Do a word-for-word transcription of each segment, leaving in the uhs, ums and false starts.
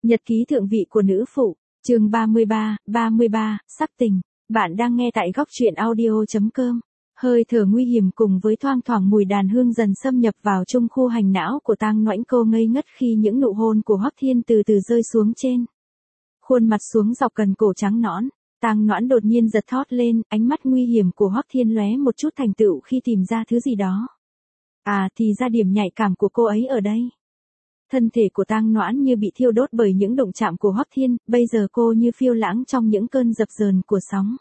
Nhật ký thượng vị của nữ phụ, chương ba mươi ba, ba mươi ba, sắc tình. Bạn đang nghe tại góc truyện audio chấm com. Hơi thở nguy hiểm cùng với thoang thoảng mùi đàn hương dần xâm nhập vào trung khu hành não của Tang Noãn. Cô ngây ngất khi những nụ hôn của Hoắc Thiên từ từ rơi xuống trên khuôn mặt xuống dọc cần cổ trắng nõn. Tang Noãn đột nhiên giật thót lên, ánh mắt nguy hiểm của Hoắc Thiên lóe một chút thành tựu khi tìm ra thứ gì đó. À, thì ra điểm nhạy cảm của cô ấy ở đây. Thân thể của Tang Noãn như bị thiêu đốt bởi những động chạm của Hoắc Thiên, bây giờ cô như phiêu lãng trong những cơn dập dờn của sóng.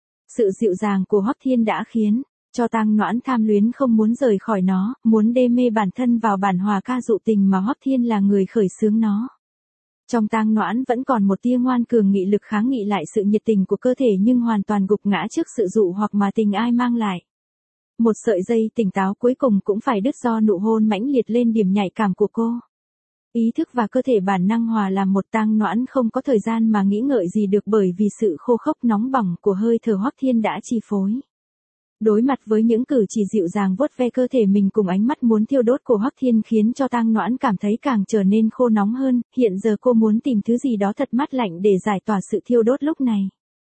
Sự dịu dàng của Hoắc Thiên đã khiến cho Tang Noãn tham luyến không muốn rời khỏi nó, muốn đê mê bản thân vào bản hòa ca dụ tình mà Hoắc Thiên là người khởi xướng nó. Trong Tang Noãn vẫn còn một tia ngoan cường nghị lực kháng nghị lại sự nhiệt tình của cơ thể, nhưng hoàn toàn gục ngã trước sự dụ hoặc mà tình ai mang lại. Một sợi dây tỉnh táo cuối cùng cũng phải đứt do nụ hôn mãnh liệt lên điểm nhạy cảm của cô. Ý thức và cơ thể bản năng hòa làm một. Tang Noãn không có thời gian mà nghĩ ngợi gì được, bởi vì sự khô khốc nóng bỏng của hơi thở Hoắc Thiên đã chi phối. Đối mặt với những cử chỉ dịu dàng vuốt ve cơ thể mình cùng ánh mắt muốn thiêu đốt của Hoắc Thiên khiến cho Tang Noãn cảm thấy càng trở nên khô nóng hơn. Hiện giờ cô muốn tìm thứ gì đó thật mát lạnh để giải tỏa sự thiêu đốt lúc này.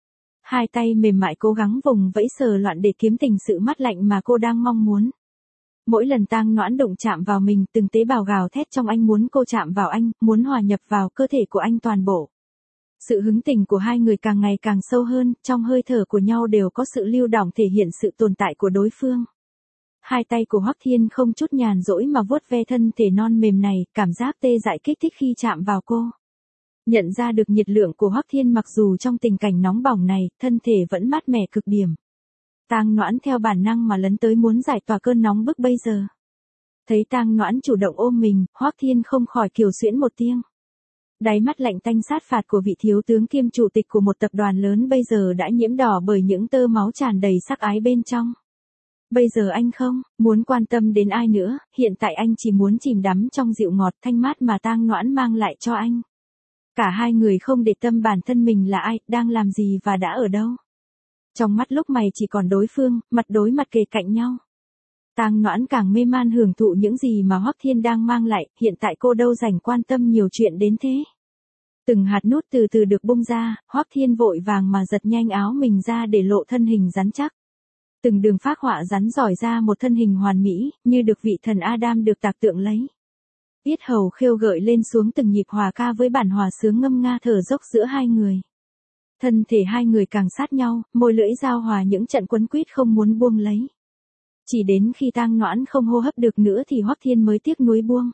Hai tay mềm mại cố gắng vùng vẫy sờ loạn để kiếm tìm sự mát lạnh mà cô đang mong muốn. Mỗi lần Tang Noãn đụng chạm vào mình, từng tế bào gào thét trong anh muốn cô chạm vào anh, muốn hòa nhập vào cơ thể của anh toàn bộ. Sự hứng tình của hai người càng ngày càng sâu hơn, trong hơi thở của nhau đều có sự lưu đọng thể hiện sự tồn tại của đối phương. Hai tay của Hoắc Thiên không chút nhàn rỗi mà vuốt ve thân thể non mềm này, cảm giác tê dại kích thích khi chạm vào cô. Nhận ra được nhiệt lượng của Hoắc Thiên, mặc dù trong tình cảnh nóng bỏng này, thân thể vẫn mát mẻ cực điểm. Tang Noãn theo bản năng mà lấn tới muốn giải tỏa cơn nóng bức bây giờ. Thấy Tang Noãn chủ động ôm mình, Hoắc Thiên không khỏi kiều xuyễn một tiếng. Đáy mắt lạnh tanh sát phạt của vị thiếu tướng kiêm chủ tịch của một tập đoàn lớn bây giờ đã nhiễm đỏ bởi những tơ máu tràn đầy sắc ái bên trong. Bây giờ anh không muốn quan tâm đến ai nữa, hiện tại anh chỉ muốn chìm đắm trong dịu ngọt thanh mát mà Tang Noãn mang lại cho anh. Cả hai người không để tâm bản thân mình là ai, đang làm gì và đã ở đâu. Trong mắt lúc này chỉ còn đối phương, mặt đối mặt kề cạnh nhau. Tang Noãn càng mê man hưởng thụ những gì mà Hoắc Thiên đang mang lại, hiện tại cô đâu rảnh quan tâm nhiều chuyện đến thế. Từng hạt nút từ từ được bung ra, Hoắc Thiên vội vàng mà giật nhanh áo mình ra để lộ thân hình rắn chắc. Từng đường phác họa rắn giỏi ra một thân hình hoàn mỹ, như được vị thần Adam được tạc tượng lấy. Yết hầu khêu gợi lên xuống từng nhịp hòa ca với bản hòa sướng ngâm nga thở dốc giữa hai người. Thân thể hai người càng sát nhau, môi lưỡi giao hòa những trận quấn quýt không muốn buông lấy. Chỉ đến khi Tang Noãn không hô hấp được nữa thì Hoắc Thiên mới tiếc nuối buông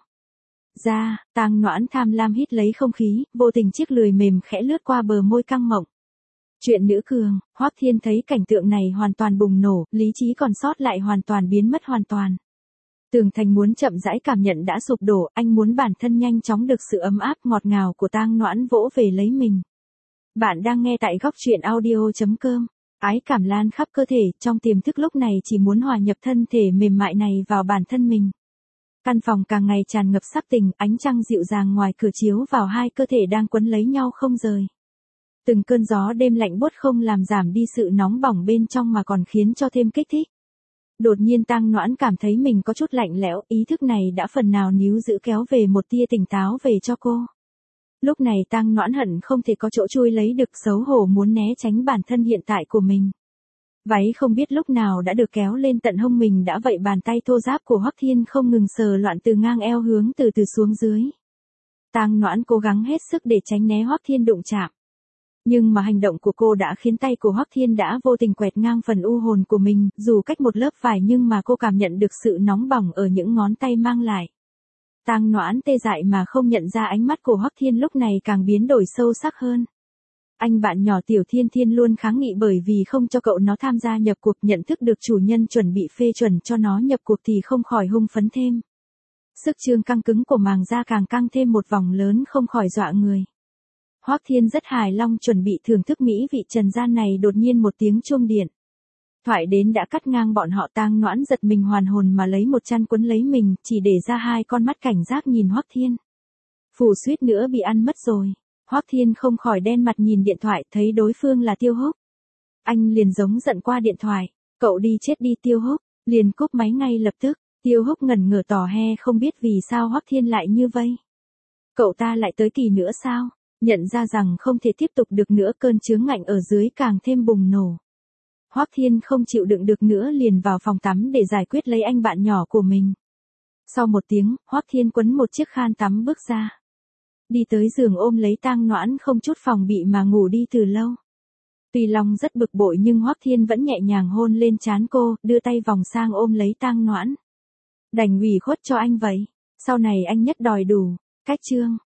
ra. Tang Noãn tham lam hít lấy không khí, vô tình chiếc lười mềm khẽ lướt qua bờ môi căng mọng. Chuyện nữ cường, Hoắc Thiên thấy cảnh tượng này hoàn toàn bùng nổ, lý trí còn sót lại hoàn toàn biến mất hoàn toàn. Tường thành muốn chậm rãi cảm nhận đã sụp đổ, anh muốn bản thân nhanh chóng được sự ấm áp ngọt ngào của Tang Noãn vỗ về lấy mình. Bạn đang nghe tại góc truyện audio chấm com. Ái cảm lan khắp cơ thể, trong tiềm thức lúc này chỉ muốn hòa nhập thân thể mềm mại này vào bản thân mình. Căn phòng càng ngày tràn ngập sắc tình, ánh trăng dịu dàng ngoài cửa chiếu vào hai cơ thể đang quấn lấy nhau không rời. Từng cơn gió đêm lạnh buốt không làm giảm đi sự nóng bỏng bên trong mà còn khiến cho thêm kích thích. Đột nhiên Tang Noãn cảm thấy mình có chút lạnh lẽo, ý thức này đã phần nào níu giữ kéo về một tia tỉnh táo về cho cô. Lúc này Tang Noãn hận không thể có chỗ chui lấy được, xấu hổ muốn né tránh bản thân hiện tại của mình. Váy không biết lúc nào đã được kéo lên tận hông mình, đã vậy bàn tay thô ráp của Hoắc Thiên không ngừng sờ loạn từ ngang eo hướng từ từ xuống dưới. Tang Noãn cố gắng hết sức để tránh né Hoắc Thiên đụng chạm. Nhưng mà hành động của cô đã khiến tay của Hoắc Thiên đã vô tình quẹt ngang phần u hồn của mình, dù cách một lớp vải nhưng mà cô cảm nhận được sự nóng bỏng ở những ngón tay mang lại. Tang Noãn tê dại mà không nhận ra ánh mắt của Hoắc Thiên lúc này càng biến đổi sâu sắc hơn. Anh bạn nhỏ Tiểu Thiên Thiên luôn kháng nghị bởi vì không cho cậu nó tham gia nhập cuộc, nhận thức được chủ nhân chuẩn bị phê chuẩn cho nó nhập cuộc thì không khỏi hung phấn thêm. Sức trương căng cứng của màng da càng căng thêm một vòng lớn không khỏi dọa người. Hoắc Thiên rất hài lòng chuẩn bị thưởng thức mỹ vị trần gian này, đột nhiên một tiếng chuông điện thoại đến đã cắt ngang bọn họ. Tang Noãn giật mình hoàn hồn mà lấy một chăn quấn lấy mình, chỉ để ra hai con mắt cảnh giác nhìn Hoắc Thiên. Phủ suýt nữa bị ăn mất rồi. Hoắc Thiên không khỏi đen mặt nhìn điện thoại, thấy đối phương là Tiêu Húc. Anh liền giống giận qua điện thoại, cậu đi chết đi Tiêu Húc, liền cúp máy ngay lập tức. Tiêu Húc ngẩn ngơ tỏ he không biết vì sao Hoắc Thiên lại như vây Cậu ta lại tới kỳ nữa sao? Nhận ra rằng không thể tiếp tục được nữa, cơn chướng ngạnh ở dưới càng thêm bùng nổ. Hoắc Thiên không chịu đựng được nữa liền vào phòng tắm để giải quyết lấy anh bạn nhỏ của mình. Sau một tiếng, Hoắc Thiên quấn một chiếc khăn tắm bước ra. Đi tới giường ôm lấy Tang Noãn không chút phòng bị mà ngủ đi từ lâu. Tuy lòng rất bực bội nhưng Hoắc Thiên vẫn nhẹ nhàng hôn lên trán cô, đưa tay vòng sang ôm lấy Tang Noãn. Đành ủy khuất cho anh vậy, sau này anh nhất đòi đủ. Cách chương